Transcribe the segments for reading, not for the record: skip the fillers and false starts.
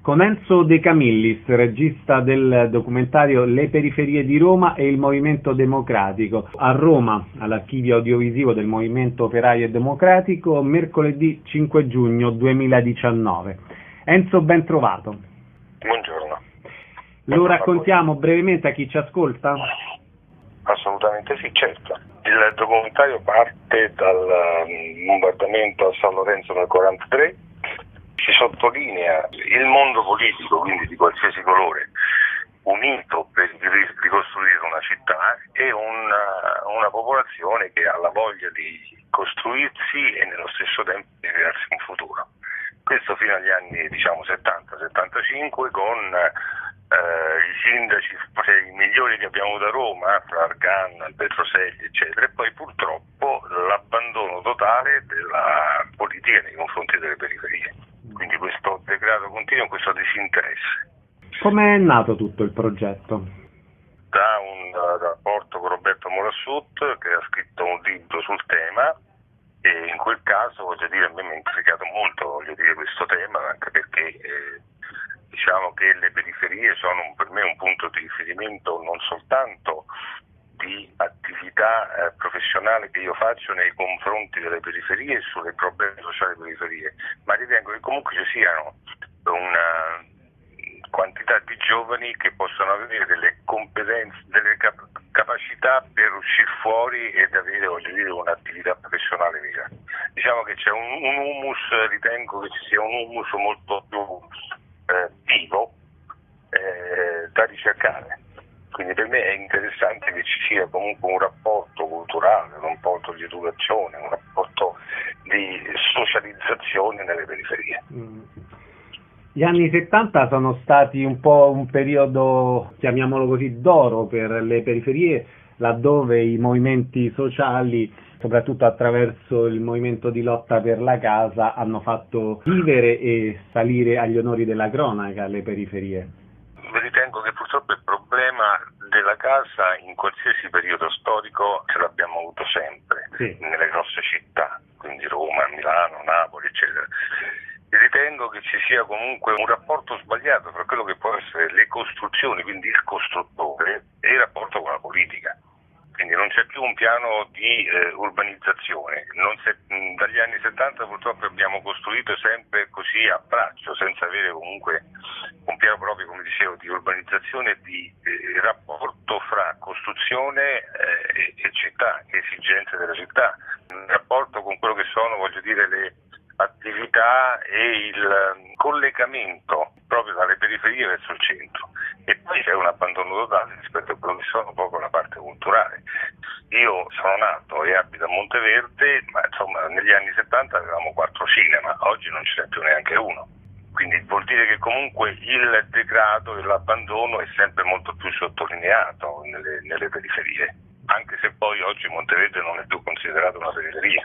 con Enzo De Camillis, regista del documentario Le periferie di Roma e il Movimento Democratico, a Roma, all'Archivio Audiovisivo del Movimento Operaio e Democratico, mercoledì 5 giugno 2019. Enzo, ben trovato. Buongiorno. Lo raccontiamo brevemente a chi ci ascolta? Assolutamente sì, certo. Il documentario parte dal bombardamento a San Lorenzo nel 1943, si sottolinea il mondo politico, quindi di qualsiasi colore, unito per ricostruire una città e una popolazione che ha la voglia di costruirsi e nello stesso tempo di crearsi un futuro. Questo fino agli anni 70-75 con i sindaci i migliori che abbiamo avuto a Roma, fra Argan, Petroselli eccetera, e poi purtroppo l'abbandono totale della politica nei confronti delle periferie. Quindi questo degrado continuo, questo disinteresse. Come è nato tutto il progetto? Da un rapporto con Roberto Morassut, che ha scritto un libro sul tema, e in quel caso, voglio dire, a me mi ha intrigato molto, questo tema, anche perché diciamo che le periferie sono per me un punto di riferimento non soltanto di attività professionale che io faccio nei confronti delle periferie e sulle problemi sociali delle periferie, ma ritengo che comunque ci siano una quantità di giovani che possono avere delle competenze, delle capacità per uscire fuori ed avere, un'attività professionale vera. Diciamo che c'è un humus, ritengo che ci sia un humus molto più vivo da ricercare. Quindi per me è interessante che ci sia comunque un rapporto culturale, un rapporto di educazione, un rapporto di socializzazione nelle periferie. Gli anni 70 sono stati un po' un periodo, chiamiamolo così, d'oro per le periferie, laddove i movimenti sociali, soprattutto attraverso il movimento di lotta per la casa, hanno fatto vivere e salire agli onori della cronaca le periferie. Ritengo che purtroppo il problema della casa in qualsiasi periodo storico ce l'abbiamo avuto sempre, sì, nelle grosse città, quindi Roma, Milano, Napoli, eccetera. Ritengo che ci sia comunque un rapporto sbagliato tra quello che può essere le costruzioni, quindi il costruttore, e il rapporto con la politica. Quindi non c'è più un piano di urbanizzazione. Dagli anni 70 purtroppo abbiamo costruito sempre così a braccio, senza avere comunque un piano proprio, come dicevo, di urbanizzazione e di rapporto fra costruzione e città, esigenze della città, un rapporto con quello che sono, le attività e il collegamento proprio dalle periferie verso il centro. E poi c'è un abbandono totale rispetto a quello che sono proprio la parte culturale. Io sono nato e abito a Monteverde, ma insomma negli anni 70 avevamo 4 cinema, oggi non ce n'è più neanche uno. Quindi vuol dire che comunque il degrado e l'abbandono è sempre molto più sottolineato nelle periferie, anche se poi oggi Monteverde non è più considerato una periferia.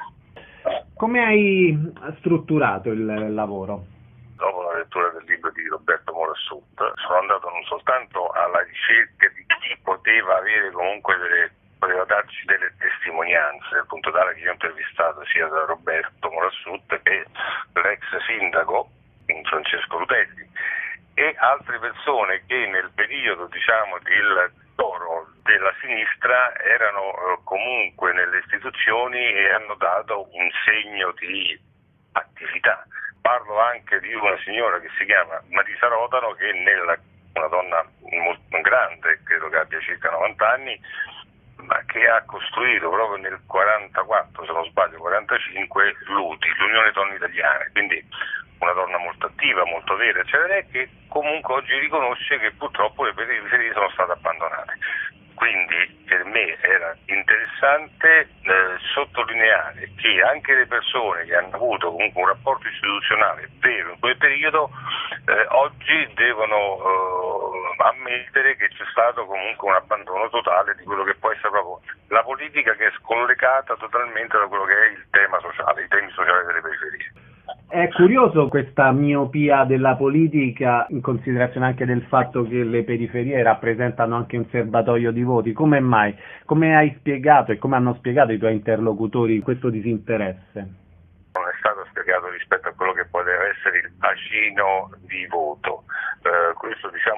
Come hai strutturato il lavoro? Dopo la lettura del libro di Roberto Morassut sono andato non soltanto alla ricerca di chi poteva avere comunque poteva darci delle testimonianze, appunto tale che io ho intervistato sia da Roberto Morassut che l'ex sindaco Francesco Rutelli e altre persone che nel periodo del toro della sinistra erano comunque nelle istituzioni e hanno dato un segno di attività. Parlo anche di una signora che si chiama Marisa Rodano, che una donna molto grande, credo che abbia circa 90 anni, ma che ha costruito proprio nel 44, se non sbaglio, 45, l'UTI, l'Unione Donne Italiane, quindi una donna molto attiva, molto vera, eccetera, e che comunque oggi riconosce che purtroppo le periferie sono state abbandonate. Quindi per me era interessante sottolineare che anche le persone che hanno avuto comunque un rapporto istituzionale vero in quel periodo oggi devono ammettere che c'è stato comunque un abbandono totale di quello che può essere proprio la politica, che è scollegata totalmente da quello che è il tema sociale, i temi sociali delle periferie. È curioso questa miopia della politica, in considerazione anche del fatto che le periferie rappresentano anche un serbatoio di voti. Come mai? Come hai spiegato e come hanno spiegato i tuoi interlocutori questo disinteresse? Non è stato spiegato rispetto a quello che poteva essere il bacino di voto.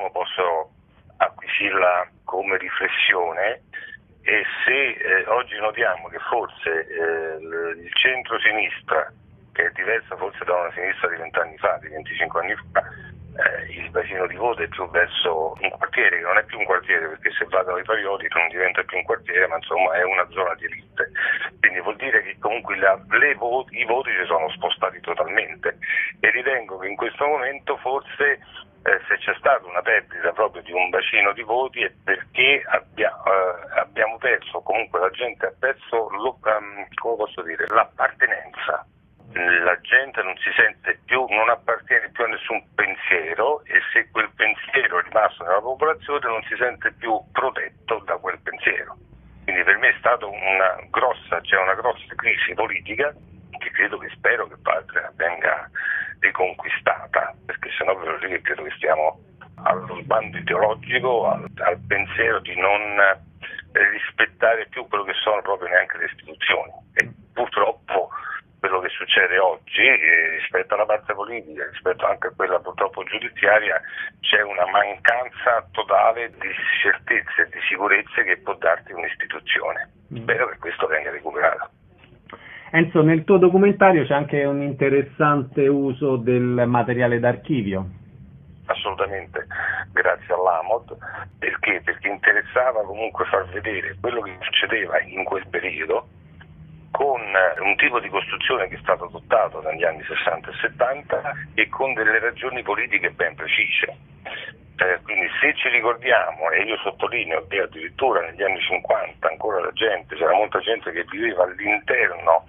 posso acquisirla come riflessione. E se oggi notiamo che forse il centro-sinistra, che è diversa forse da una sinistra di 20 anni fa, di 25 anni fa, il bacino di voto è più verso un quartiere, che non è più un quartiere, perché se vado ai Parioli non diventa più un quartiere, ma insomma è una zona di elite. Quindi vuol dire che comunque i voti si sono spostati totalmente, e ritengo che in questo momento forse se c'è stata una perdita proprio di un bacino di voti è perché abbiamo perso, comunque la gente ha perso l'appartenenza. La gente non si sente più, non appartiene più a nessun pensiero, e se quel pensiero è rimasto nella popolazione non si sente più protetto da quel pensiero. Quindi per me è stata una grossa crisi politica, che spero che venga riconquistata, perché sennò ve lo dico che credo che stiamo allo sbando ideologico, al pensiero di non rispettare più quello che sono proprio neanche le istituzioni. E purtroppo quello che succede oggi rispetto alla parte politica, rispetto anche a quella purtroppo giudiziaria, c'è una mancanza totale di certezze e di sicurezze che può darti un'istituzione. Spero che questo venga recuperato. Enzo, nel tuo documentario c'è anche un interessante uso del materiale d'archivio. Assolutamente, grazie all'Amod, perché interessava comunque far vedere quello che succedeva in quel periodo, con un tipo di costruzione che è stato adottato negli anni 60 e 70 e con delle ragioni politiche ben precise. Quindi se ci ricordiamo, e io sottolineo che addirittura negli anni 50 ancora c'era molta gente che viveva all'interno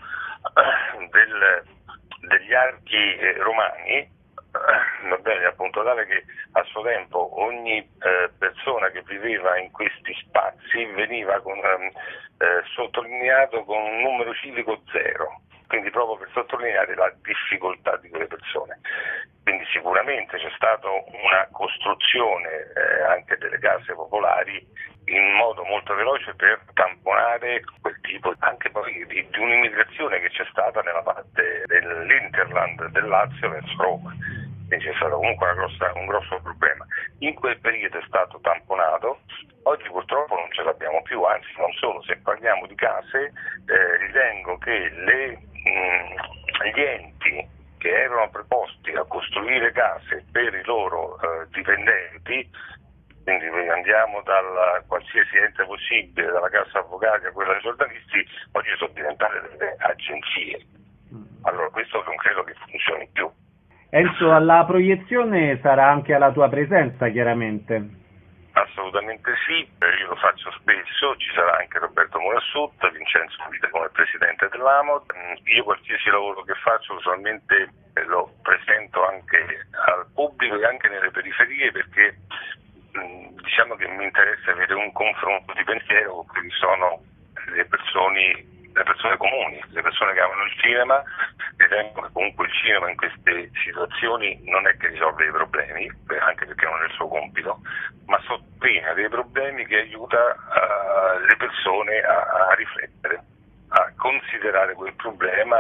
degli archi romani, va bene, appunto tale che a suo tempo ogni persona che viveva in questi spazi veniva sottolineato con un numero civico 0, quindi proprio per sottolineare la difficoltà di quelle persone. Quindi sicuramente c'è stata una costruzione anche delle case popolari in modo molto veloce per tamponare quel tipo anche poi di un'immigrazione che c'è stata nella parte dell'Interland del Lazio verso Roma. Quindi c'è stato comunque un grosso problema. In quel periodo è stato tamponato, oggi purtroppo non ce l'abbiamo più, anzi non solo, se parliamo di case ritengo che gli enti che erano preposti a costruire case per i loro dipendenti, quindi andiamo dal qualsiasi ente possibile, dalla cassa avvocati a quella dei giornalisti, oggi sono diventate delle agenzie. Allora questo non credo che funzioni più. Enzo, alla proiezione sarà anche alla tua presenza, chiaramente. Assolutamente sì, io lo faccio spesso, ci sarà anche Roberto Murassut, Vincenzo Vita come presidente dell'Amod. Io qualsiasi lavoro che faccio usualmente lo presento anche al pubblico e anche nelle periferie, perché diciamo che mi interessa avere un confronto di pensiero con quelli che sono le persone comuni, le persone che amano il cinema. Ritengo che comunque il cinema in queste situazioni non è che risolve i problemi, anche perché non è il suo compito, ma sottolinea dei problemi che aiuta le persone a riflettere, a considerare quel problema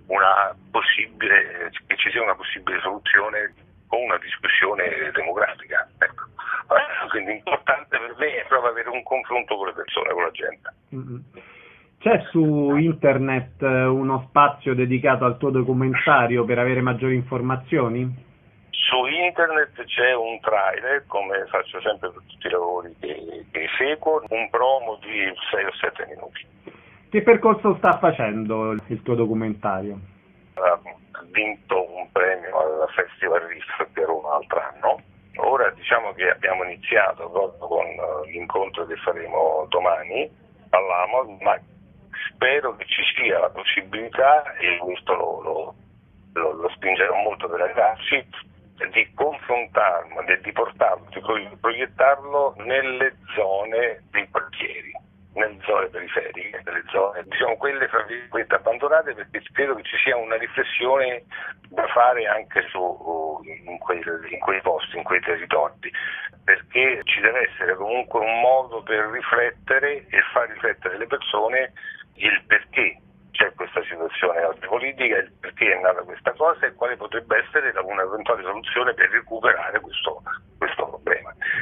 che ci sia una possibile soluzione con una discussione democratica. Ecco. Quindi importante per me è proprio avere un confronto con le persone, con la gente. Mm-hmm. C'è su internet uno spazio dedicato al tuo documentario per avere maggiori informazioni? Su internet c'è un trailer, come faccio sempre per tutti i lavori che seguo, un promo di 6 o 7 minuti. Che percorso sta facendo il tuo documentario? Ha vinto un premio al Festival Riff per un altro anno. Ora diciamo che abbiamo iniziato proprio con l'incontro che faremo domani all'Amod, ma spero che ci sia la possibilità, e questo lo spingerò molto per arrivarci, di confrontarlo, di portarlo, di proiettarlo nelle zone dei quartieri, nelle zone periferiche, nelle zone, diciamo quelle fra virgolette abbandonate, perché credo che ci sia una riflessione da fare anche in quei posti, in quei territori, perché ci deve essere comunque un modo per riflettere e far riflettere le persone il perché c'è questa situazione oggi politica, il perché è nata questa cosa e quale potrebbe essere una eventuale soluzione per recuperare questo problema.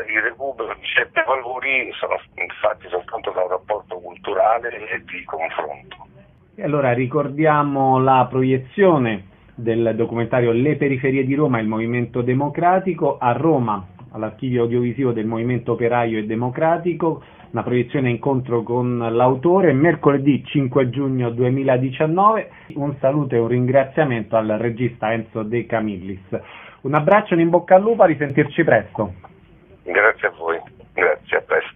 il recupero di certi valori sono fatti soltanto da un rapporto culturale e di confronto. E allora ricordiamo la proiezione del documentario Le periferie di Roma, il movimento democratico, a Roma, all'Archivio Audiovisivo del Movimento Operaio e Democratico, una proiezione incontro con l'autore, mercoledì 5 giugno 2019. Un saluto e un ringraziamento al regista Enzo De Camillis. Un abbraccio e un in bocca al lupo, a risentirci presto. Grazie a voi, grazie, a presto.